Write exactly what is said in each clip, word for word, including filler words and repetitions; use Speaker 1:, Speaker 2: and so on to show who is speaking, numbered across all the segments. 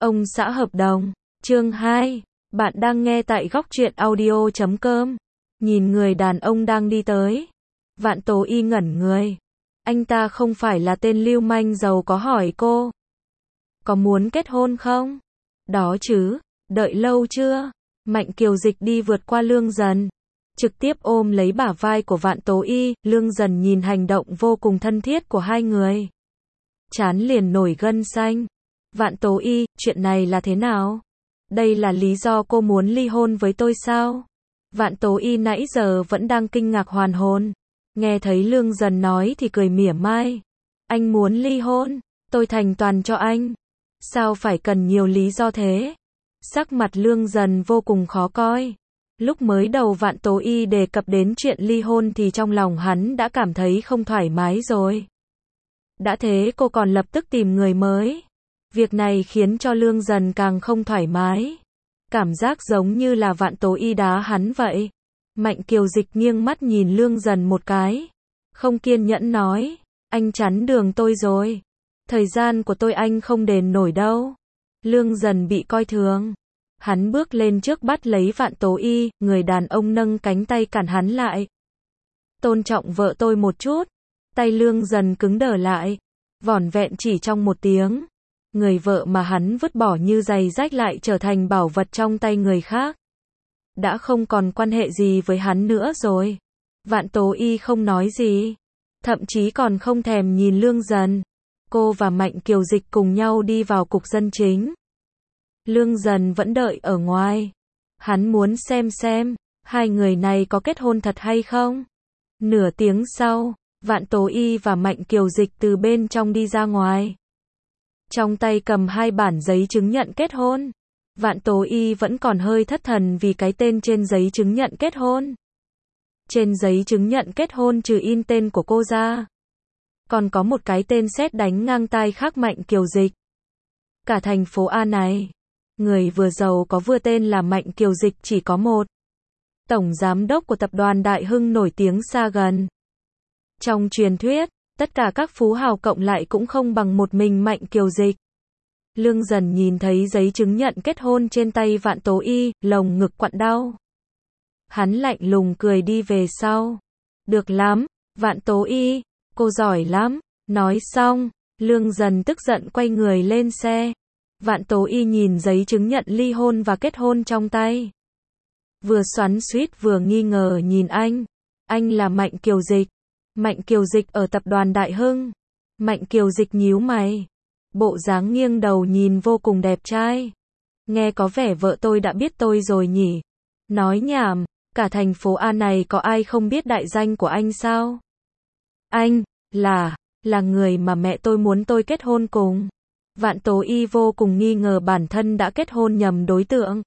Speaker 1: Ông xã hợp đồng. Chương hai. Bạn đang nghe tại góc truyện audio chấm com. Nhìn người đàn ông đang đi tới. Vạn Tố Y ngẩn người. Anh ta không phải là tên lưu manh giàu có, hỏi cô. Có muốn kết hôn không? Đó chứ, đợi lâu chưa? Mạnh Kiều Dịch đi vượt qua Lương Dần. Trực tiếp ôm lấy bả vai của Vạn Tố Y, Lương Dần nhìn hành động vô cùng thân thiết của hai người. Trán liền nổi gân xanh. Vạn Tố Y, chuyện này là thế nào? Đây là lý do cô muốn ly hôn với tôi sao? Vạn Tố Y nãy giờ vẫn đang kinh ngạc hoàn hồn. Nghe thấy Lương Dần nói thì cười mỉa mai. Anh muốn ly hôn, tôi thành toàn cho anh. Sao phải cần nhiều lý do thế? Sắc mặt Lương Dần vô cùng khó coi. Lúc mới đầu Vạn Tố Y đề cập đến chuyện ly hôn thì trong lòng hắn đã cảm thấy không thoải mái rồi. Đã thế cô còn lập tức tìm người mới. Việc này khiến cho Lương Dần càng không thoải mái. Cảm giác giống như là Vạn Tố Y đá hắn vậy. Mạnh Kiều Dịch nghiêng mắt nhìn Lương Dần một cái. Không kiên nhẫn nói. Anh chắn đường tôi rồi. Thời gian của tôi anh không đền nổi đâu. Lương Dần bị coi thường. Hắn bước lên trước bắt lấy Vạn Tố Y, người đàn ông nâng cánh tay cản hắn lại. Tôn trọng vợ tôi một chút. Tay Lương Dần cứng đờ lại. Vỏn vẹn chỉ trong một tiếng. Người vợ mà hắn vứt bỏ như giày rách lại trở thành bảo vật trong tay người khác. Đã không còn quan hệ gì với hắn nữa rồi. Vạn Tố Y không nói gì. Thậm chí còn không thèm nhìn Lương Dần. Cô và Mạnh Kiều Dịch cùng nhau đi vào cục dân chính. Lương Dần vẫn đợi ở ngoài. Hắn muốn xem xem, hai người này có kết hôn thật hay không. Nửa tiếng sau, Vạn Tố Y và Mạnh Kiều Dịch từ bên trong đi ra ngoài. Trong tay cầm hai bản giấy chứng nhận kết hôn. Vạn Tố Y vẫn còn hơi thất thần vì cái tên trên giấy chứng nhận kết hôn. Trên giấy chứng nhận kết hôn trừ in tên của cô ra, còn có một cái tên sét đánh ngang tai khác, Mạnh Kiều Dịch. Cả thành phố A này, người vừa giàu có vừa tên là Mạnh Kiều Dịch chỉ có một. Tổng giám đốc của tập đoàn Đại Hưng nổi tiếng xa gần. Trong truyền thuyết, tất cả các phú hào cộng lại cũng không bằng một mình Mạnh Kiều Dịch. Lương Dần nhìn thấy giấy chứng nhận kết hôn trên tay Vạn Tố Y, lồng ngực quặn đau. Hắn lạnh lùng cười đi về sau. Được lắm, Vạn Tố Y, cô giỏi lắm. Nói xong, Lương Dần tức giận quay người lên xe. Vạn Tố Y nhìn giấy chứng nhận ly hôn và kết hôn trong tay. Vừa xoắn xuýt vừa nghi ngờ nhìn anh. Anh là Mạnh Kiều Dịch. Mạnh Kiều Dịch ở tập đoàn Đại Hưng. Mạnh Kiều Dịch nhíu mày. Bộ dáng nghiêng đầu nhìn vô cùng đẹp trai. Nghe có vẻ vợ tôi đã biết tôi rồi nhỉ. Nói nhảm, cả thành phố A này có ai không biết đại danh của anh sao? Anh, là, là người mà mẹ tôi muốn tôi kết hôn cùng. Vạn Tố Y vô cùng nghi ngờ bản thân đã kết hôn nhầm đối tượng.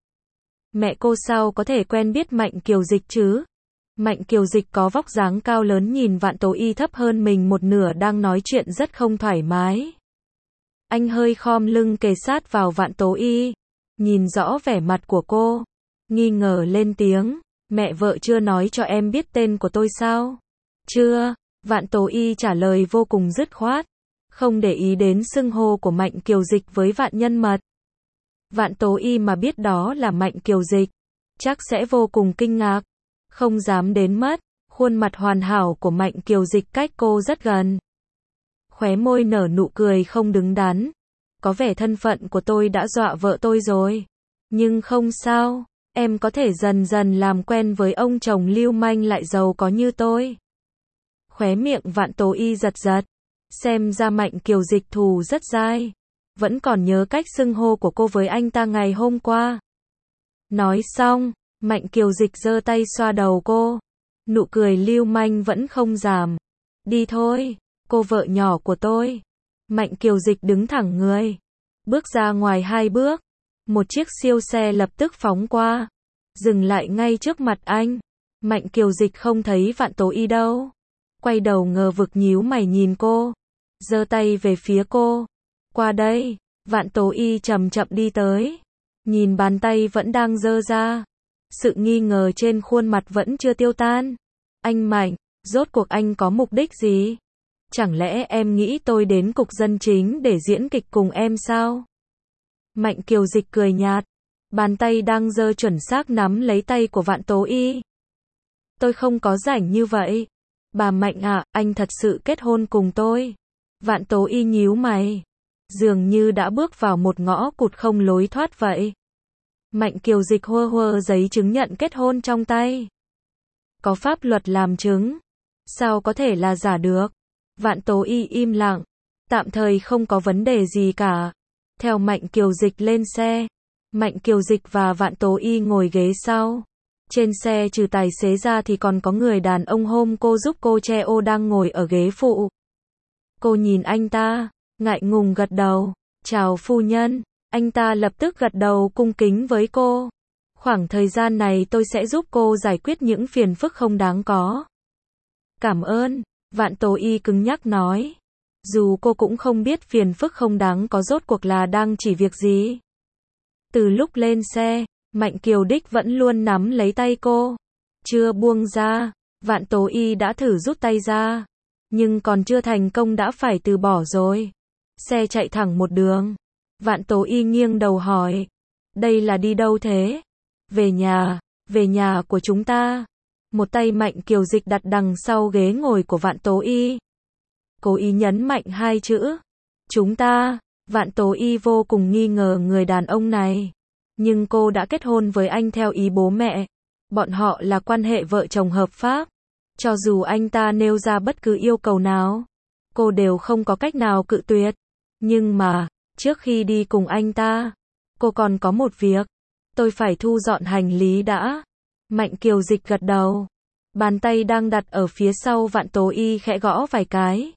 Speaker 1: Mẹ cô sao có thể quen biết Mạnh Kiều Dịch chứ? Mạnh Kiều Dịch có vóc dáng cao lớn, nhìn Vạn Tố Y thấp hơn mình một nửa đang nói chuyện rất không thoải mái. Anh hơi khom lưng kề sát vào Vạn Tố Y, nhìn rõ vẻ mặt của cô, nghi ngờ lên tiếng, mẹ vợ chưa nói cho em biết tên của tôi sao? Chưa, Vạn Tố Y trả lời vô cùng dứt khoát, không để ý đến xưng hô của Mạnh Kiều Dịch với Vạn Nhân Mật. Vạn Tố Y mà biết đó là Mạnh Kiều Dịch, chắc sẽ vô cùng kinh ngạc, không dám đến mất. Khuôn mặt hoàn hảo của Mạnh Kiều Dịch cách cô rất gần. Khóe môi nở nụ cười không đứng đắn. Có vẻ thân phận của tôi đã dọa vợ tôi rồi. Nhưng không sao, em có thể dần dần làm quen với ông chồng lưu manh lại giàu có như tôi. Khóe miệng Vạn Tố Y giật giật. Xem ra Mạnh Kiều Dịch thù rất dai. Vẫn còn nhớ cách xưng hô của cô với anh ta ngày hôm qua. Nói xong, Mạnh Kiều Dịch giơ tay xoa đầu cô. Nụ cười lưu manh vẫn không giảm. Đi thôi, cô vợ nhỏ của tôi. Mạnh Kiều Dịch đứng thẳng người. Bước ra ngoài hai bước. Một chiếc siêu xe lập tức phóng qua. Dừng lại ngay trước mặt anh. Mạnh Kiều Dịch không thấy Vạn Tố Y đâu. Quay đầu ngờ vực nhíu mày nhìn cô. Giơ tay về phía cô. Qua đây. Vạn Tố Y chậm chậm đi tới. Nhìn bàn tay vẫn đang giơ ra. Sự nghi ngờ trên khuôn mặt vẫn chưa tiêu tan. Anh Mạnh, rốt cuộc anh có mục đích gì? Chẳng lẽ em nghĩ tôi đến cục dân chính để diễn kịch cùng em sao? Mạnh Kiều Dịch cười nhạt, bàn tay đang giơ chuẩn xác nắm lấy tay của Vạn Tố Y. Tôi không có rảnh như vậy. Bà Mạnh ạ, à, anh thật sự kết hôn cùng tôi. Vạn Tố Y nhíu mày, dường như đã bước vào một ngõ cụt không lối thoát vậy. Mạnh Kiều Dịch hơ hơ giấy chứng nhận kết hôn trong tay. Có pháp luật làm chứng, sao có thể là giả được? Vạn Tố Y im lặng, tạm thời không có vấn đề gì cả. Theo Mạnh Kiều Dịch lên xe, Mạnh Kiều Dịch và Vạn Tố Y ngồi ghế sau. Trên xe trừ tài xế ra thì còn có người đàn ông hôm cô giúp cô che ô đang ngồi ở ghế phụ. Cô nhìn anh ta, ngại ngùng gật đầu, chào phu nhân. Anh ta lập tức gật đầu cung kính với cô. Khoảng thời gian này tôi sẽ giúp cô giải quyết những phiền phức không đáng có. Cảm ơn, Vạn Tố Y cứng nhắc nói. Dù cô cũng không biết phiền phức không đáng có rốt cuộc là đang chỉ việc gì. Từ lúc lên xe, Mạnh Kiều Đích vẫn luôn nắm lấy tay cô. Chưa buông ra, Vạn Tố Y đã thử rút tay ra. Nhưng còn chưa thành công đã phải từ bỏ rồi. Xe chạy thẳng một đường. Vạn Tố Y nghiêng đầu hỏi. Đây là đi đâu thế? Về nhà, về nhà của chúng ta. Một tay Mạnh Kiều Dịch đặt đằng sau ghế ngồi của Vạn Tố Y. Cố ý nhấn mạnh hai chữ. Chúng ta, Vạn Tố Y vô cùng nghi ngờ người đàn ông này. Nhưng cô đã kết hôn với anh theo ý bố mẹ. Bọn họ là quan hệ vợ chồng hợp pháp. Cho dù anh ta nêu ra bất cứ yêu cầu nào, cô đều không có cách nào cự tuyệt. Nhưng mà, trước khi đi cùng anh ta, cô còn có một việc. Tôi phải thu dọn hành lý đã. Mạnh Kiều Dịch gật đầu. Bàn tay đang đặt ở phía sau Vạn Tố Y khẽ gõ vài cái.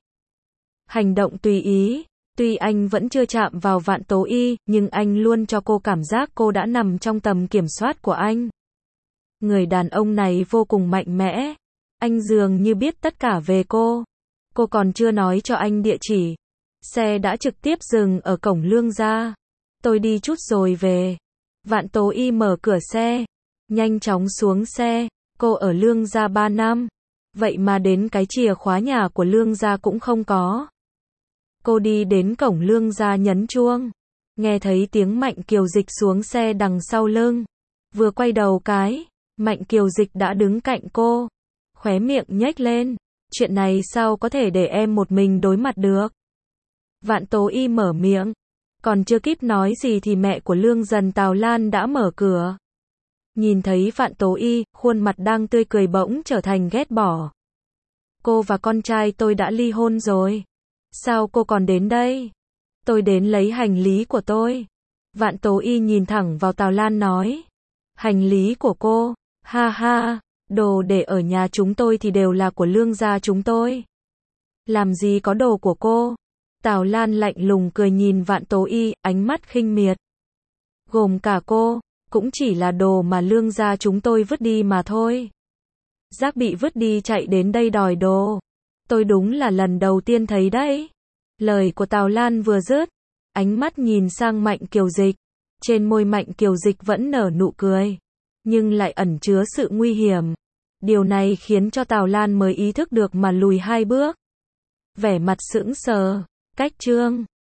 Speaker 1: Hành động tùy ý. Tuy anh vẫn chưa chạm vào Vạn Tố Y, nhưng anh luôn cho cô cảm giác cô đã nằm trong tầm kiểm soát của anh. Người đàn ông này vô cùng mạnh mẽ. Anh dường như biết tất cả về cô. Cô còn chưa nói cho anh địa chỉ. Xe đã trực tiếp dừng ở cổng Lương gia. Tôi đi chút rồi về. Vạn Tố Y mở cửa xe. Nhanh chóng xuống xe. Cô ở Lương gia ba năm. Vậy mà đến cái chìa khóa nhà của Lương gia cũng không có. Cô đi đến cổng Lương gia nhấn chuông. Nghe thấy tiếng Mạnh Kiều Dịch xuống xe đằng sau lưng. Vừa quay đầu cái, Mạnh Kiều Dịch đã đứng cạnh cô. Khóe miệng nhếch lên. Chuyện này sao có thể để em một mình đối mặt được? Vạn Tố Y mở miệng. Còn chưa kịp nói gì thì mẹ của Lương Dần Tào Lan đã mở cửa. Nhìn thấy Vạn Tố Y, khuôn mặt đang tươi cười bỗng trở thành ghét bỏ. Cô và con trai tôi đã ly hôn rồi. Sao cô còn đến đây? Tôi đến lấy hành lý của tôi. Vạn Tố Y nhìn thẳng vào Tào Lan nói. Hành lý của cô? Ha ha, đồ để ở nhà chúng tôi thì đều là của Lương gia chúng tôi. Làm gì có đồ của cô? Tào Lan lạnh lùng cười nhìn Vạn Tố Y, ánh mắt khinh miệt. Gồm cả cô, cũng chỉ là đồ mà Lương gia chúng tôi vứt đi mà thôi. Rác bị vứt đi chạy đến đây đòi đồ. Tôi đúng là lần đầu tiên thấy đấy. Lời của Tào Lan vừa dứt, ánh mắt nhìn sang Mạnh Kiều Dịch. Trên môi Mạnh Kiều Dịch vẫn nở nụ cười, nhưng lại ẩn chứa sự nguy hiểm. Điều này khiến cho Tào Lan mới ý thức được mà lùi hai bước. Vẻ mặt sững sờ, cách chương.